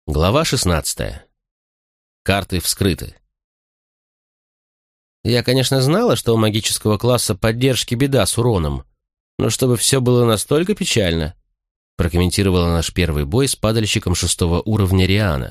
Глава 16. Карты вскрыты. Я, конечно, знала, что у магического класса поддержки беда с уроном, но чтобы все было настолько печально, прокомментировала наш первый бой с падальщиком 6-го уровня Риана.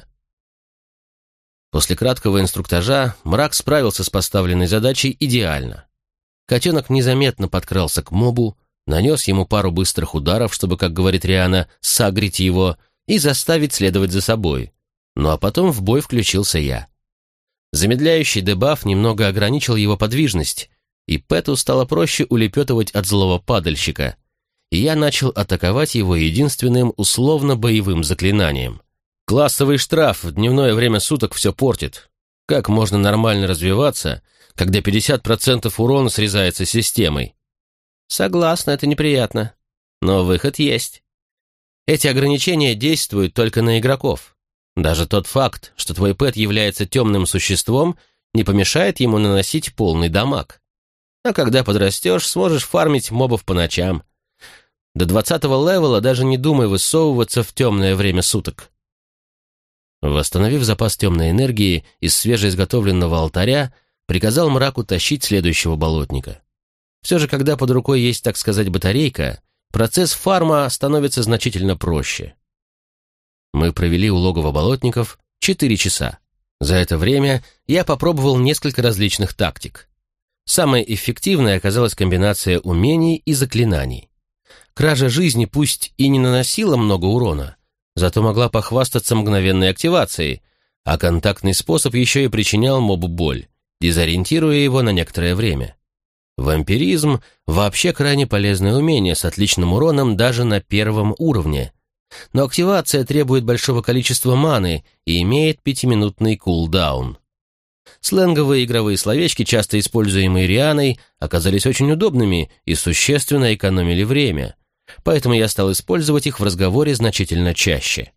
После краткого инструктажа мрак справился с поставленной задачей идеально. Котенок незаметно подкрался к мобу, нанес ему пару быстрых ударов, чтобы, как говорит Риана, сагрить его и заставить следовать за собой. Ну а потом в бой включился я. Замедляющий дебаф немного ограничил его подвижность, и Пэту стало проще улепетывать от злого падальщика, и я начал атаковать его единственным условно-боевым заклинанием. Классовый штраф в дневное время суток все портит. Как можно нормально развиваться, когда 50% урона срезается системой? Согласна, это неприятно. Но выход есть. Эти ограничения действуют только на игроков. Даже тот факт, что твой пэт является темным существом, не помешает ему наносить полный дамаг. А когда подрастешь, сможешь фармить мобов по ночам. До 20-го левела даже не думай высовываться в темное время суток. Восстановив запас темной энергии из свежеизготовленного алтаря, приказал мраку тащить следующего болотника. Все же, когда под рукой есть, так сказать, батарейка, процесс фарма становится значительно проще. Мы провели у логова болотников 4 часа. За это время я попробовал несколько различных тактик. Самой эффективной оказалась комбинация умений и заклинаний. Кража жизни пусть и не наносила много урона, зато могла похвастаться мгновенной активацией, а контактный способ еще и причинял мобу боль, дезориентируя его на некоторое время. Вампиризм – вообще крайне полезное умение с отличным уроном даже на 1-м уровне, но активация требует большого количества маны и имеет 5-минутный кулдаун. Сленговые игровые словечки, часто используемые Рианой, оказались очень удобными и существенно экономили время, поэтому я стал использовать их в разговоре значительно чаще.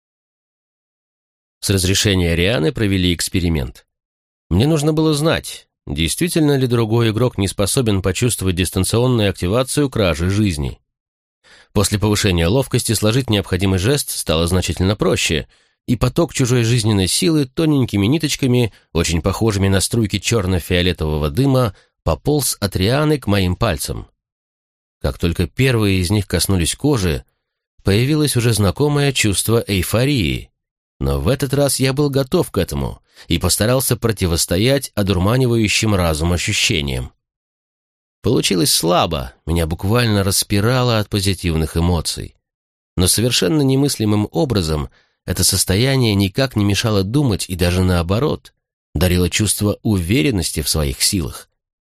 С разрешения Рианы провели эксперимент. Мне нужно было знать, действительно ли другой игрок не способен почувствовать дистанционную активацию кражи жизни. После повышения ловкости сложить необходимый жест стало значительно проще, и поток чужой жизненной силы тоненькими ниточками, очень похожими на струйки черно-фиолетового дыма, пополз от Рианы к моим пальцам. Как только первые из них коснулись кожи, появилось уже знакомое чувство эйфории. Но в этот раз я был готов к этому и постарался противостоять одурманивающим разум ощущениям. Получилось слабо, меня буквально распирало от позитивных эмоций. Но совершенно немыслимым образом это состояние никак не мешало думать и даже наоборот, дарило чувство уверенности в своих силах.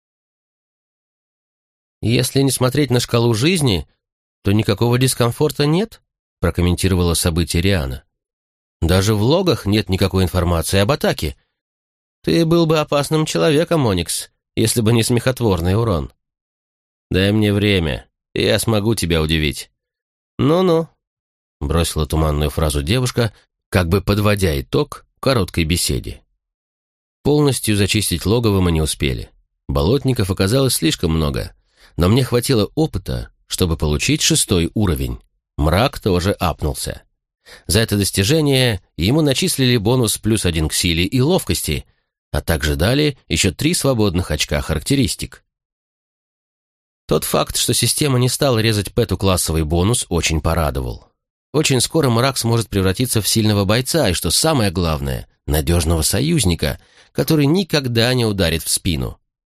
«Если не смотреть на шкалу жизни, то никакого дискомфорта нет», прокомментировала событие Риана. «Даже в логах нет никакой информации об атаке. Ты был бы опасным человеком, Оникс, если бы не смехотворный урон. Дай мне время, и я смогу тебя удивить». «Ну-ну», — бросила туманную фразу девушка, как бы подводя итог короткой беседе. Полностью зачистить логово мы не успели. Болотников оказалось слишком много, но мне хватило опыта, чтобы получить 6-й уровень. Мрак тоже апнулся. За это достижение ему начислили бонус +1 к силе и ловкости, а также дали еще 3 свободных очка характеристик. Тот факт, что система не стала резать Пэту классовый бонус, очень порадовал. Очень скоро мрак сможет превратиться в сильного бойца и, что самое главное, надежного союзника, который никогда не ударит в спину.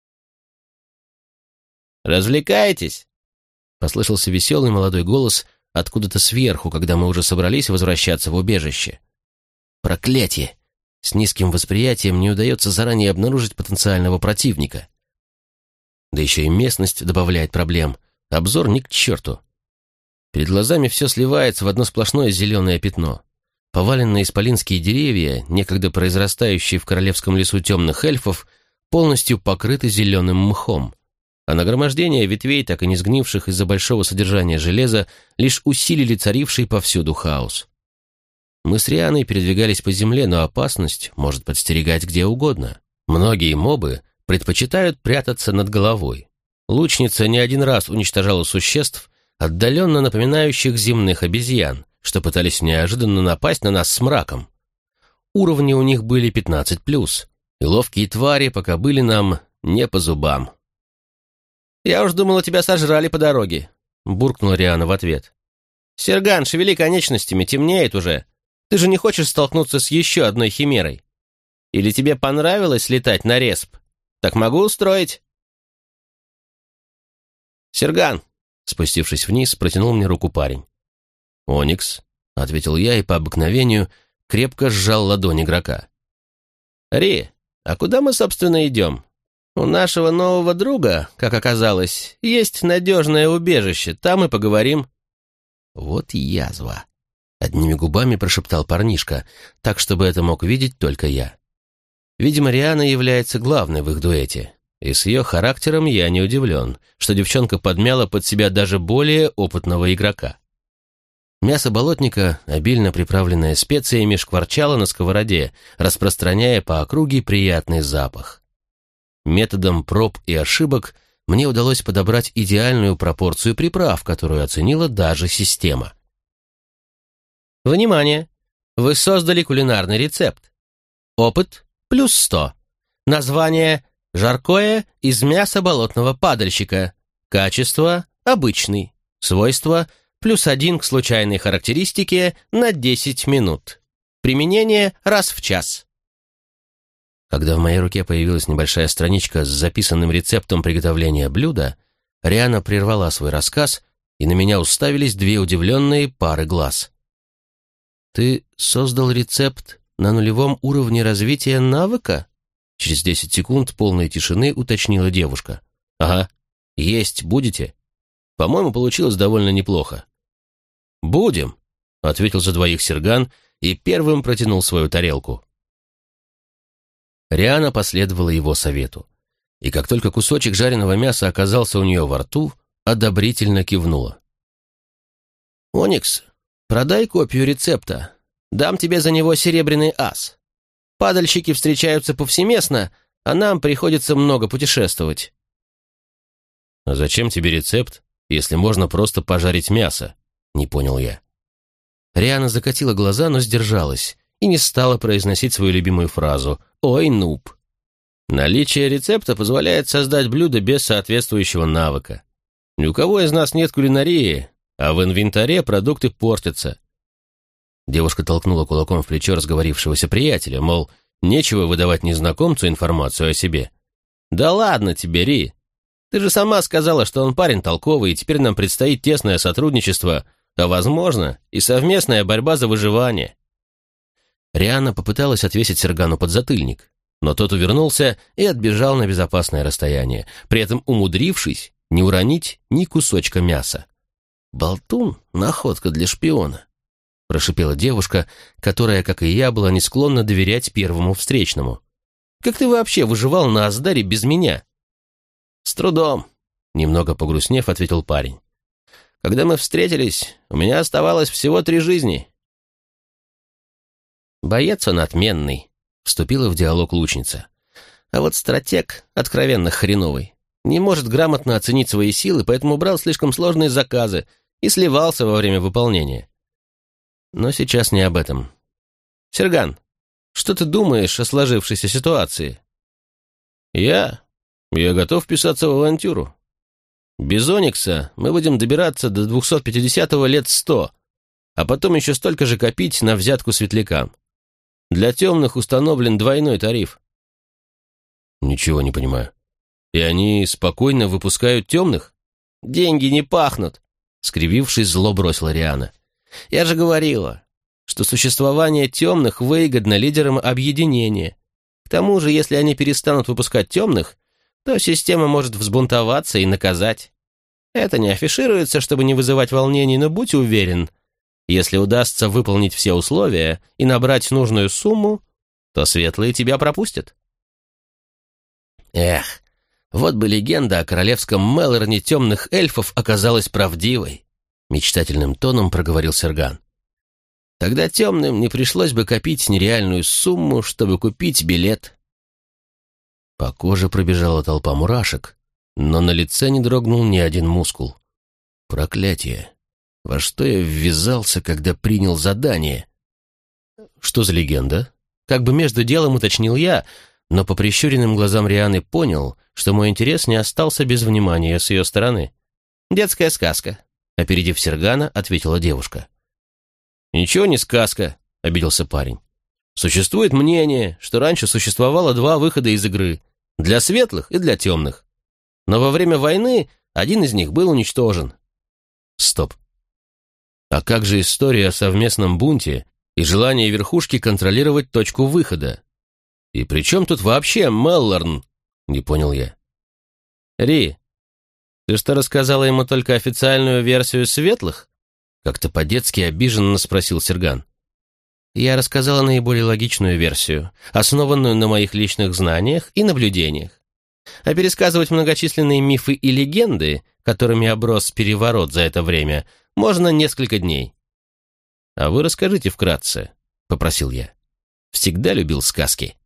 «Развлекаетесь?» — послышался веселый молодой голос откуда-то сверху, когда мы уже собрались возвращаться в убежище. Проклятие! С низким восприятием не удается заранее обнаружить потенциального противника. Да еще и местность добавляет проблем. Обзор ни к черту. Перед глазами все сливается в одно сплошное зеленое пятно. Поваленные исполинские деревья, некогда произрастающие в королевском лесу темных эльфов, полностью покрыты зеленым мхом. А нагромождение ветвей, так и не сгнивших из-за большого содержания железа, лишь усилили царивший повсюду хаос. Мы с Рианой передвигались по земле, но опасность может подстерегать где угодно. Многие мобы предпочитают прятаться над головой. Лучница не один раз уничтожала существ, отдаленно напоминающих земных обезьян, что пытались неожиданно напасть на нас с мраком. Уровни у них были 15+, и ловкие твари пока были нам не по зубам. «Я уж думала, тебя сожрали по дороге», — буркнула Риана в ответ. «Серган, шевели конечностями, темнеет уже. Ты же не хочешь столкнуться с еще одной химерой? Или тебе понравилось летать на респ? Так могу устроить?» «Серган», — спустившись вниз, протянул мне руку парень. «Оникс», — ответил я и по обыкновению крепко сжал ладонь игрока. «Ри, а куда мы, собственно, идем? У нашего нового друга, как оказалось, есть надежное убежище, там и поговорим». «Вот язва», — одними губами прошептал парнишка, так, чтобы это мог видеть только я. Видимо, Риана является главной в их дуэте, и с ее характером я не удивлен, что девчонка подмяла под себя даже более опытного игрока. Мясо болотника, обильно приправленное специями, шкварчало на сковороде, распространяя по округе приятный запах. Методом проб и ошибок мне удалось подобрать идеальную пропорцию приправ, которую оценила даже система. Внимание! Вы создали кулинарный рецепт. Опыт плюс 100. Название «Жаркое из мяса болотного падальщика». Качество обычный. Свойства +1 к случайной характеристике на 10 минут. Применение раз в час. Когда в моей руке появилась небольшая страничка с записанным рецептом приготовления блюда, Риана прервала свой рассказ, и на меня уставились две удивленные пары глаз. «Ты создал рецепт на нулевом уровне развития навыка?» Через 10 секунд полной тишины уточнила девушка. «Ага. Есть будете?» «По-моему, получилось довольно неплохо». «Будем», — ответил за двоих Серган и первым протянул свою тарелку. Риана последовала его совету, и как только кусочек жареного мяса оказался у нее во рту, одобрительно кивнула. «Оникс, продай копию рецепта. Дам тебе за него серебряный ас. Падальщики встречаются повсеместно, а нам приходится много путешествовать». «А зачем тебе рецепт, если можно просто пожарить мясо?» — не понял я. Риана закатила глаза, но сдержалась и не стала произносить свою любимую фразу «Ой, нуб». Наличие рецепта позволяет создать блюдо без соответствующего навыка. Ни у кого из нас нет кулинарии, а в инвентаре продукты портятся. Девушка толкнула кулаком в плечо разговорившегося приятеля, мол, нечего выдавать незнакомцу информацию о себе. «Да ладно тебе, Ри. Ты же сама сказала, что он парень толковый, и теперь нам предстоит тесное сотрудничество, а, возможно, и совместная борьба за выживание». Риана попыталась отвесить Сергану подзатыльник, но тот увернулся и отбежал на безопасное расстояние, при этом умудрившись не уронить ни кусочка мяса. «Болтун — находка для шпиона», — прошипела девушка, которая, как и я, была не склонна доверять первому встречному. «Как ты вообще выживал на Аздаре без меня?» «С трудом», — немного погрустнев, ответил парень. «Когда мы встретились, у меня оставалось всего 3 жизни». «Боец он отменный», — вступила в диалог лучница. «А вот стратег откровенно хреновый. Не может грамотно оценить свои силы, поэтому брал слишком сложные заказы и сливался во время выполнения. Но сейчас не об этом. Серган, что ты думаешь о сложившейся ситуации?» Я готов вписаться в авантюру. Без Оникса мы будем добираться до 250-го лет 100, а потом еще столько же копить на взятку светлякам. Для темных установлен двойной тариф». «Ничего не понимаю. И они спокойно выпускают темных?» «Деньги не пахнут», — скривившись, зло бросила Риана. «Я же говорила, что существование темных выгодно лидерам объединения. К тому же, если они перестанут выпускать темных, то система может взбунтоваться и наказать. Это не афишируется, чтобы не вызывать волнений, но будь уверен, если удастся выполнить все условия и набрать нужную сумму, то светлые тебя пропустят». «Эх, вот бы легенда о королевском Мелорне темных эльфов оказалась правдивой», мечтательным тоном проговорил Серган. «Тогда темным не пришлось бы копить нереальную сумму, чтобы купить билет». По коже пробежала толпа мурашек, но на лице не дрогнул ни один мускул. Проклятие! Во что я ввязался, когда принял задание? Что за легенда? Как бы между делом уточнил я, но по прищуренным глазам Рианы понял, что мой интерес не остался без внимания с ее стороны. «Детская сказка», — опередив Сергана, ответила девушка. «Ничего не сказка», — обиделся парень. «Существует мнение, что раньше существовало два выхода из игры — для светлых и для темных. Но во время войны один из них был уничтожен». Стоп. А как же история о совместном бунте и желание верхушки контролировать точку выхода? И при чем тут вообще Меллорн? Не понял я. Ри, ты что, рассказала ему только официальную версию светлых? Как-то по-детски обиженно спросил Серган. Я рассказала наиболее логичную версию, основанную на моих личных знаниях и наблюдениях. А пересказывать многочисленные мифы и легенды, которыми оброс переворот за это время, можно несколько дней. «А вы расскажите вкратце», — попросил я. Всегда любил сказки.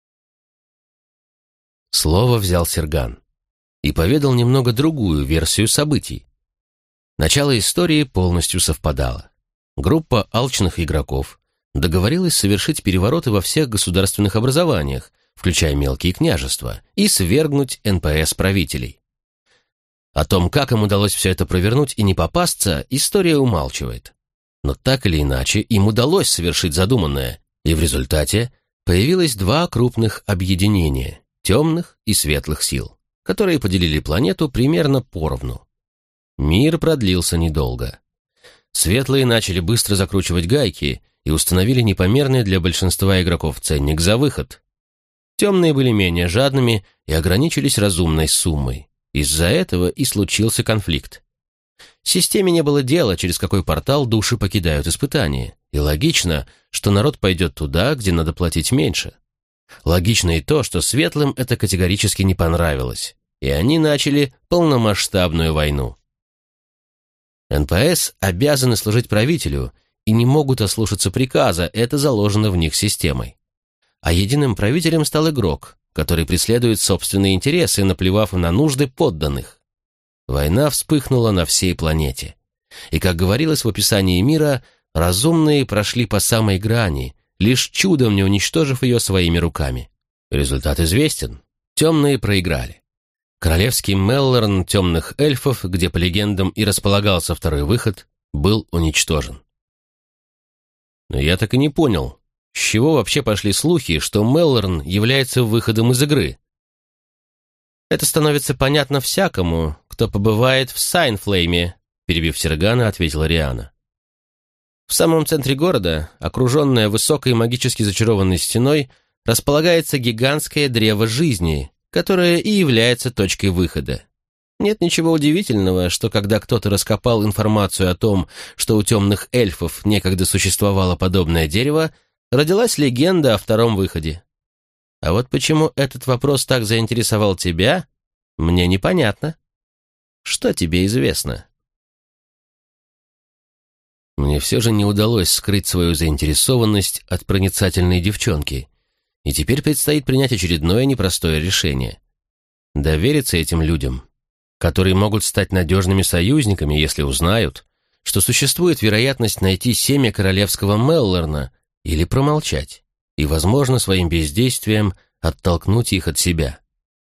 Слово взял Серган и поведал немного другую версию событий. Начало истории полностью совпадало. Группа алчных игроков договорилась совершить перевороты во всех государственных образованиях, включая мелкие княжества, и свергнуть НПС-правителей. О том, как им удалось все это провернуть и не попасться, история умалчивает. Но так или иначе, им удалось совершить задуманное, и в результате появилось два крупных объединения – темных и светлых сил, которые поделили планету примерно поровну. Мир продлился недолго. Светлые начали быстро закручивать гайки и установили непомерный для большинства игроков ценник за выход. Темные были менее жадными и ограничились разумной суммой. Из-за этого и случился конфликт. Системе не было дела, через какой портал души покидают испытания, и логично, что народ пойдет туда, где надо платить меньше. Логично и то, что светлым это категорически не понравилось, и они начали полномасштабную войну. НПС обязаны служить правителю и не могут ослушаться приказа, это заложено в них системой. А единым правителем стал игрок, который преследует собственные интересы, наплевав на нужды подданных. Война вспыхнула на всей планете. И, как говорилось в описании мира, разумные прошли по самой грани, лишь чудом не уничтожив ее своими руками. Результат известен. Темные проиграли. Королевский Меллорн темных эльфов, где по легендам и располагался второй выход, был уничтожен. Но я так и не понял, с чего вообще пошли слухи, что Меллорн является выходом из игры. «Это становится понятно всякому, кто побывает в Сайнфлейме», перебив Сергана, ответила Риана. В самом центре города, окруженная высокой магически зачарованной стеной, располагается гигантское древо жизни, которое и является точкой выхода. Нет ничего удивительного, что когда кто-то раскопал информацию о том, что у темных эльфов некогда существовало подобное дерево, родилась легенда о втором выходе. А вот почему этот вопрос так заинтересовал тебя, мне непонятно. Что тебе известно? Мне все же не удалось скрыть свою заинтересованность от проницательной девчонки, и теперь предстоит принять очередное непростое решение. Довериться этим людям, которые могут стать надежными союзниками, если узнают, что существует вероятность найти семя королевского Меллорна, или промолчать, и, возможно, своим бездействием оттолкнуть их от себя.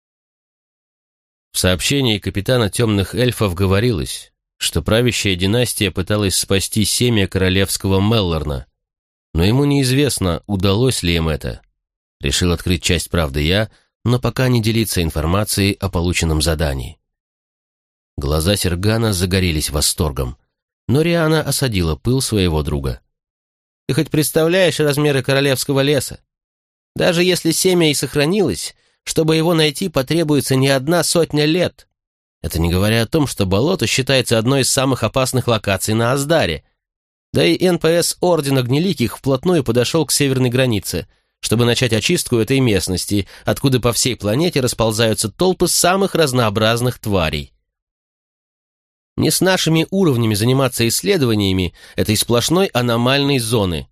В сообщении капитана темных эльфов говорилось, что правящая династия пыталась спасти семя королевского Меллорна, но ему неизвестно, удалось ли им это. Решил открыть часть правды я, но пока не делиться информацией о полученном задании. Глаза Сергана загорелись восторгом, но Риана осадила пыл своего друга. «Ты хоть представляешь размеры королевского леса? Даже если семя и сохранилось, чтобы его найти, потребуется не 100 лет. Это не говоря о том, что болото считается одной из самых опасных локаций на Аздаре. Да и НПС Ордена Гниликих вплотную подошел к северной границе, чтобы начать очистку этой местности, откуда по всей планете расползаются толпы самых разнообразных тварей. Не с нашими уровнями заниматься исследованиями этой сплошной аномальной зоны.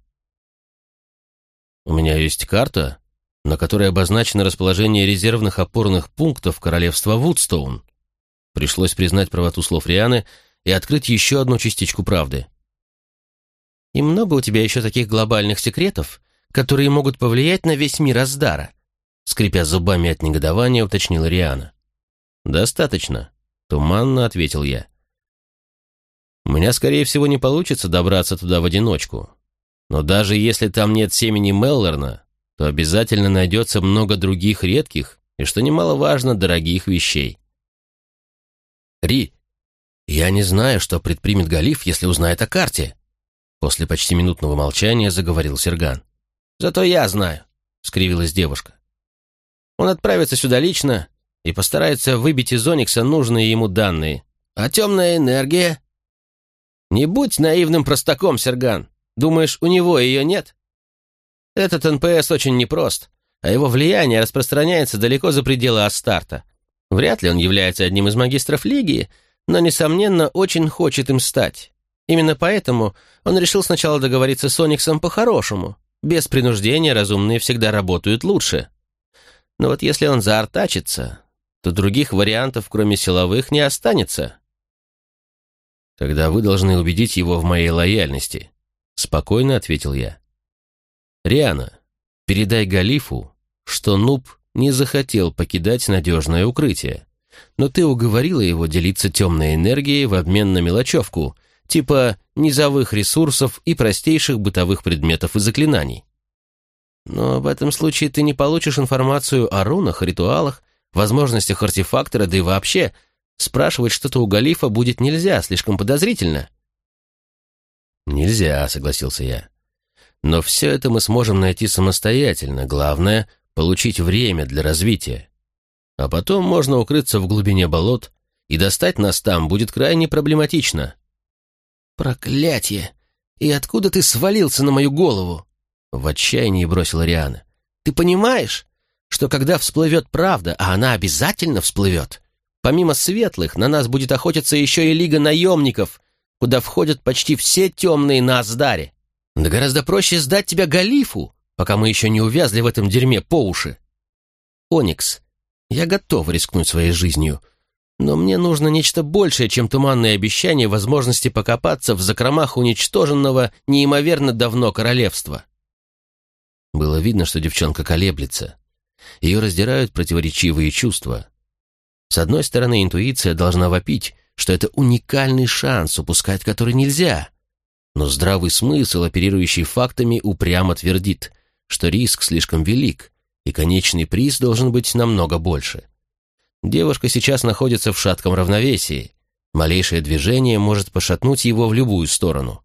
У меня есть карта, на которой обозначено расположение резервных опорных пунктов королевства Вудстоун. Пришлось признать правоту слов Рианы и открыть еще одну частичку правды. «И много у тебя еще таких глобальных секретов, которые могут повлиять на весь мир Аздара?» Скрипя зубами от негодования, уточнила Риана. «Достаточно», — туманно ответил я. «У меня, скорее всего, не получится добраться туда в одиночку. Но даже если там нет семени Меллорна, то обязательно найдется много других редких и, что немаловажно, дорогих вещей». «Ри, я не знаю, что предпримет Галиф, если узнает о карте», после почти минутного молчания заговорил Серган. «Зато я знаю», — скривилась девушка. «Он отправится сюда лично и постарается выбить из Оникса нужные ему данные. А темная энергия?» «Не будь наивным простаком, Серган. Думаешь, у него ее нет? Этот НПС очень непрост, а его влияние распространяется далеко за пределы Астарта. Вряд ли он является одним из магистров Лиги, но, несомненно, очень хочет им стать. Именно поэтому он решил сначала договориться с Ониксом по-хорошему. Без принуждения разумные всегда работают лучше. Но вот если он заортачится, то других вариантов, кроме силовых, не останется». «Тогда вы должны убедить его в моей лояльности», — спокойно ответил я. «Риана, передай Галифу, что Нуб не захотел покидать надежное укрытие, но ты уговорила его делиться темной энергией в обмен на мелочевку, типа низовых ресурсов и простейших бытовых предметов и заклинаний. Но в этом случае ты не получишь информацию о рунах, ритуалах, возможностях артефактора, да и вообще спрашивать что-то у Галифа будет нельзя, слишком подозрительно». «Нельзя», — согласился я. «Но все это мы сможем найти самостоятельно. Главное — получить время для развития. А потом можно укрыться в глубине болот, и достать нас там будет крайне проблематично». «Проклятье! И откуда ты свалился на мою голову?» В отчаянии бросила Риана. «Ты понимаешь, что когда всплывет правда, а она обязательно всплывет, помимо светлых на нас будет охотиться еще и Лига наемников, куда входят почти все темные на Аздаре? Да гораздо проще сдать тебя Галифу, пока мы еще не увязли в этом дерьме по уши. Оникс, я готов рискнуть своей жизнью, но мне нужно нечто большее, чем туманные обещания возможности покопаться в закромах уничтоженного неимоверно давно королевства». Было видно, что девчонка колеблется. Ее раздирают противоречивые чувства. С одной стороны, интуиция должна вопить, что это уникальный шанс, упускать который нельзя. Но здравый смысл, оперирующий фактами, упрямо твердит, что риск слишком велик, и конечный приз должен быть намного больше. Девушка сейчас находится в шатком равновесии. Малейшее движение может пошатнуть его в любую сторону.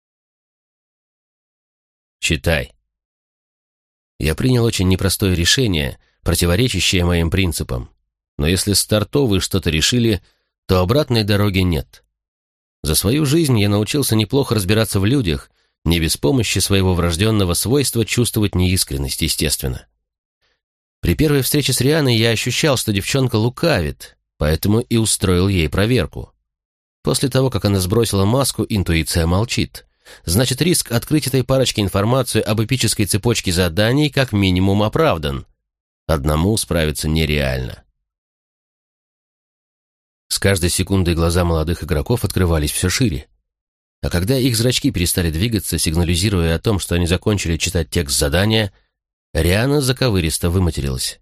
«Читай». Я принял очень непростое решение, противоречащее моим принципам. Но если стартовые что-то решили, то обратной дороги нет. За свою жизнь я научился неплохо разбираться в людях, не без помощи своего врожденного свойства чувствовать неискренность, естественно. При первой встрече с Рианой я ощущал, что девчонка лукавит, поэтому и устроил ей проверку. После того, как она сбросила маску, интуиция молчит. Значит, риск открыть этой парочке информацию об эпической цепочке заданий как минимум оправдан. Одному справиться нереально. С каждой секундой глаза молодых игроков открывались все шире. А когда их зрачки перестали двигаться, сигнализируя о том, что они закончили читать текст задания, Риана заковыристо выматерилась.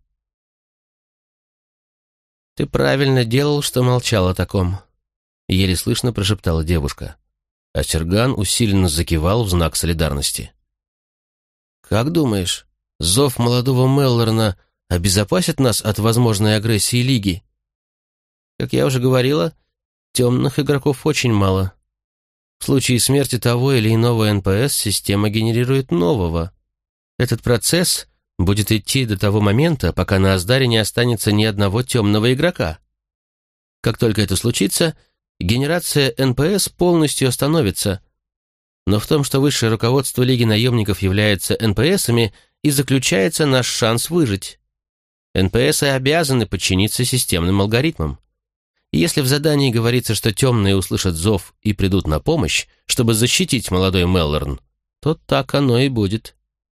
«Ты правильно делал, что молчал о таком», — еле слышно прошептала девушка. А Серган усиленно закивал в знак солидарности. «Как думаешь, зов молодого Меллорна обезопасит нас от возможной агрессии Лиги? Как я уже говорила, темных игроков очень мало. В случае смерти того или иного НПС система генерирует нового. Этот процесс будет идти до того момента, пока на Аздаре не останется ни одного темного игрока. Как только это случится, генерация НПС полностью остановится. Но в том, что высшее руководство Лиги наемников является НПСами, и заключается наш шанс выжить. НПСы обязаны подчиниться системным алгоритмам. И если в задании говорится, что темные услышат зов и придут на помощь, чтобы защитить молодой Меллорн, то так оно и будет.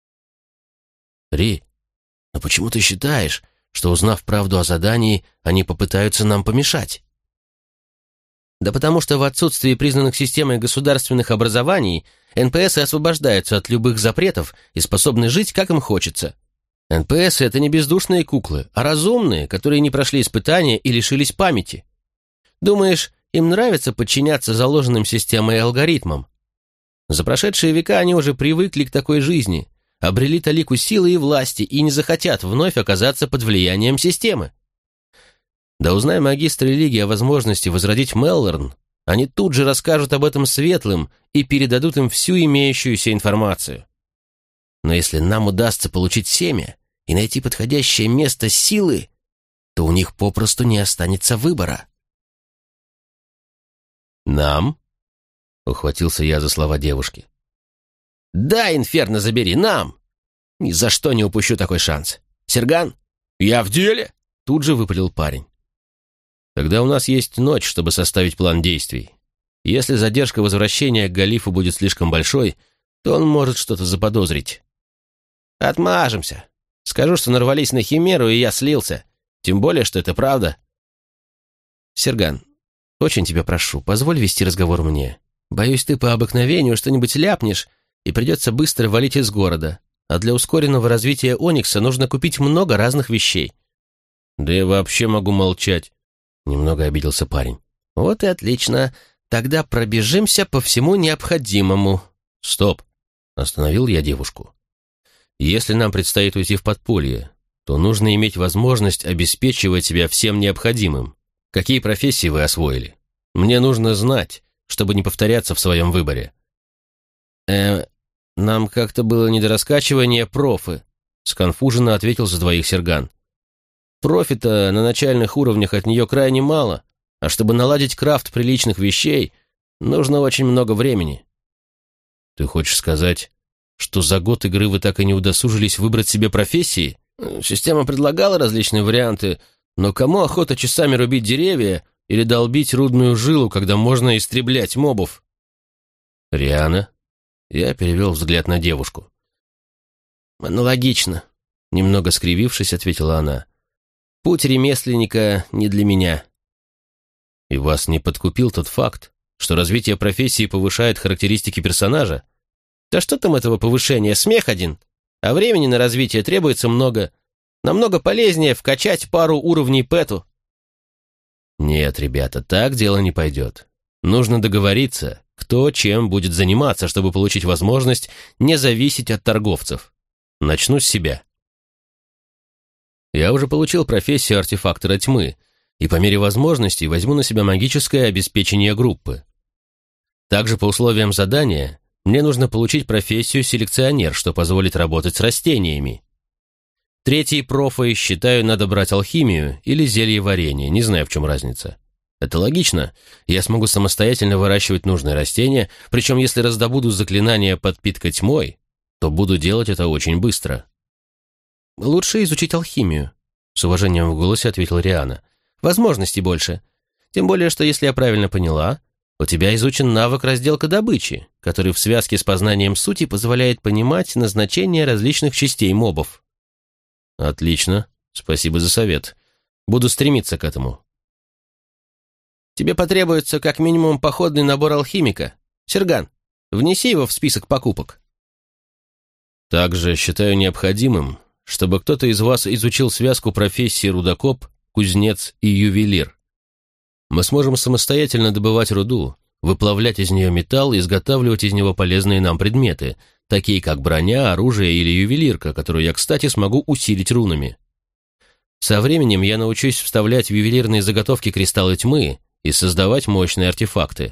«Ри, но почему ты считаешь, что, узнав правду о задании, они попытаются нам помешать?» Да потому что в отсутствии признанных системой государственных образований НПСы освобождаются от любых запретов и способны жить, как им хочется. НПСы — это не бездушные куклы, а разумные, которые не прошли испытания и лишились памяти. Думаешь, им нравится подчиняться заложенным системой и алгоритмам? За прошедшие века они уже привыкли к такой жизни, обрели талику силы и власти и не захотят вновь оказаться под влиянием системы. Да узнай магистр религии о возможности возродить Меллорн, они тут же расскажут об этом светлым и передадут им всю имеющуюся информацию. Но если нам удастся получить семя и найти подходящее место силы, то у них попросту не останется выбора. «Нам?» — ухватился я за слова девушки. «Да, Инферно, забери, нам! Ни за что не упущу такой шанс. Серган, я в деле!» — тут же выпалил парень. «Тогда у нас есть ночь, чтобы составить план действий. Если задержка возвращения к Галифу будет слишком большой, то он может что-то заподозрить». «Отмажемся. Скажу, что нарвались на химеру, и я слился. Тем более, что это правда». «Серган, очень тебя прошу, позволь вести разговор мне. Боюсь, ты по обыкновению что-нибудь ляпнешь, и придется быстро валить из города. А для ускоренного развития Оникса нужно купить много разных вещей». «Да я вообще могу молчать», — немного обиделся парень. «Вот и отлично. Тогда пробежимся по всему необходимому». «Стоп», — остановил я девушку. «Если нам предстоит уйти в подполье, то нужно иметь возможность обеспечивать себя всем необходимым. Какие профессии вы освоили? Мне нужно знать, чтобы не повторяться в своем выборе». Нам как-то было не до раскачивания профы», — сконфуженно ответил за двоих Серган. «Профита на начальных уровнях от нее крайне мало, а чтобы наладить крафт приличных вещей, нужно очень много времени». «Ты хочешь сказать, что за год игры вы так и не удосужились выбрать себе профессии?» «Система предлагала различные варианты, но кому охота часами рубить деревья или долбить рудную жилу, когда можно истреблять мобов?» «Риана?» Я перевел взгляд на девушку. «Аналогично», — немного скривившись, ответила она. «Путь ремесленника не для меня». «И вас не подкупил тот факт, что развитие профессии повышает характеристики персонажа?» «Да что там этого повышения, смех один, а времени на развитие требуется много. Намного полезнее вкачать пару уровней пэту». «Нет, ребята, так дело не пойдет. Нужно договориться, кто чем будет заниматься, чтобы получить возможность не зависеть от торговцев. Начну с себя. Я уже получил профессию артефактора тьмы, и по мере возможностей возьму на себя магическое обеспечение группы. Также по условиям задания мне нужно получить профессию селекционер, что позволит работать с растениями. Третьей профой, считаю, надо брать алхимию или зельеварение, не знаю, в чем разница. Это логично, я смогу самостоятельно выращивать нужные растения, причем если раздобуду заклинание подпитка тьмой, то буду делать это очень быстро. «Лучше изучить алхимию», — с уважением в голосе ответила Риана. «Возможностей больше. Тем более, что, если я правильно поняла, у тебя изучен навык разделка добычи, который в связке с познанием сути позволяет понимать назначение различных частей мобов». «Отлично, спасибо за совет. Буду стремиться к этому». «Тебе потребуется как минимум походный набор алхимика. Серган, внеси его в список покупок». «Также считаю необходимым, чтобы кто-то из вас изучил связку профессий рудокоп, кузнец и ювелир. Мы сможем самостоятельно добывать руду, выплавлять из нее металл и изготавливать из него полезные нам предметы, такие как броня, оружие или ювелирка, которую я, кстати, смогу усилить рунами. Со временем я научусь вставлять в ювелирные заготовки кристаллы тьмы и создавать мощные артефакты.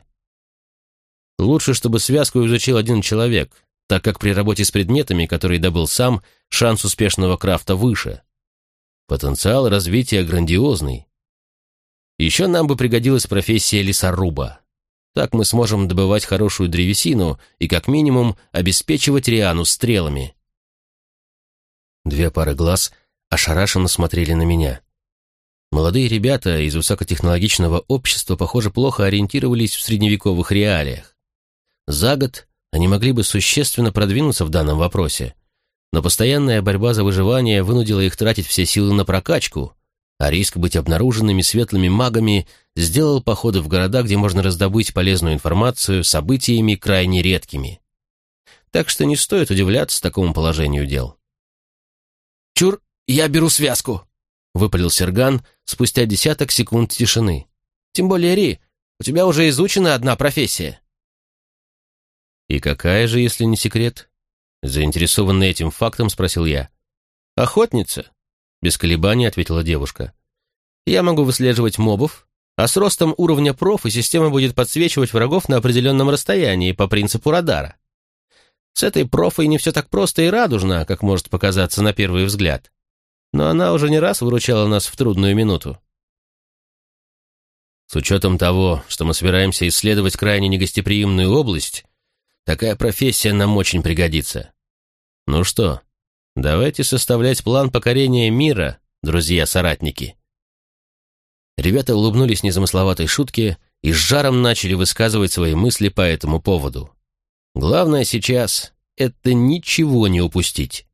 Лучше, чтобы связку изучил один человек, так как при работе с предметами, которые добыл сам, шанс успешного крафта выше. Потенциал развития грандиозный. Еще нам бы пригодилась профессия лесоруба. Так мы сможем добывать хорошую древесину и, как минимум, обеспечивать Риану стрелами». Две пары глаз ошарашенно смотрели на меня. Молодые ребята из высокотехнологичного общества, похоже, плохо ориентировались в средневековых реалиях. За год они могли бы существенно продвинуться в данном вопросе, но постоянная борьба за выживание вынудила их тратить все силы на прокачку, а риск быть обнаруженными светлыми магами сделал походы в города, где можно раздобыть полезную информацию, событиями крайне редкими. Так что не стоит удивляться такому положению дел. «Чур, я беру связку!» — выпалил Серган спустя десяток секунд тишины. «Тем более, Ри, у тебя уже изучена одна профессия». «И какая же, если не секрет?» Заинтересованный этим фактом, спросил я. «Охотница», — без колебаний ответила девушка. «Я могу выслеживать мобов, а с ростом уровня профи система будет подсвечивать врагов на определенном расстоянии по принципу радара. С этой профой не все так просто и радужно, как может показаться на первый взгляд. Но она уже не раз выручала нас в трудную минуту». «С учетом того, что мы собираемся исследовать крайне негостеприимную область, такая профессия нам очень пригодится. Ну что, давайте составлять план покорения мира, друзья-соратники». Ребята улыбнулись незамысловатой шутке и с жаром начали высказывать свои мысли по этому поводу. Главное сейчас — это ничего не упустить.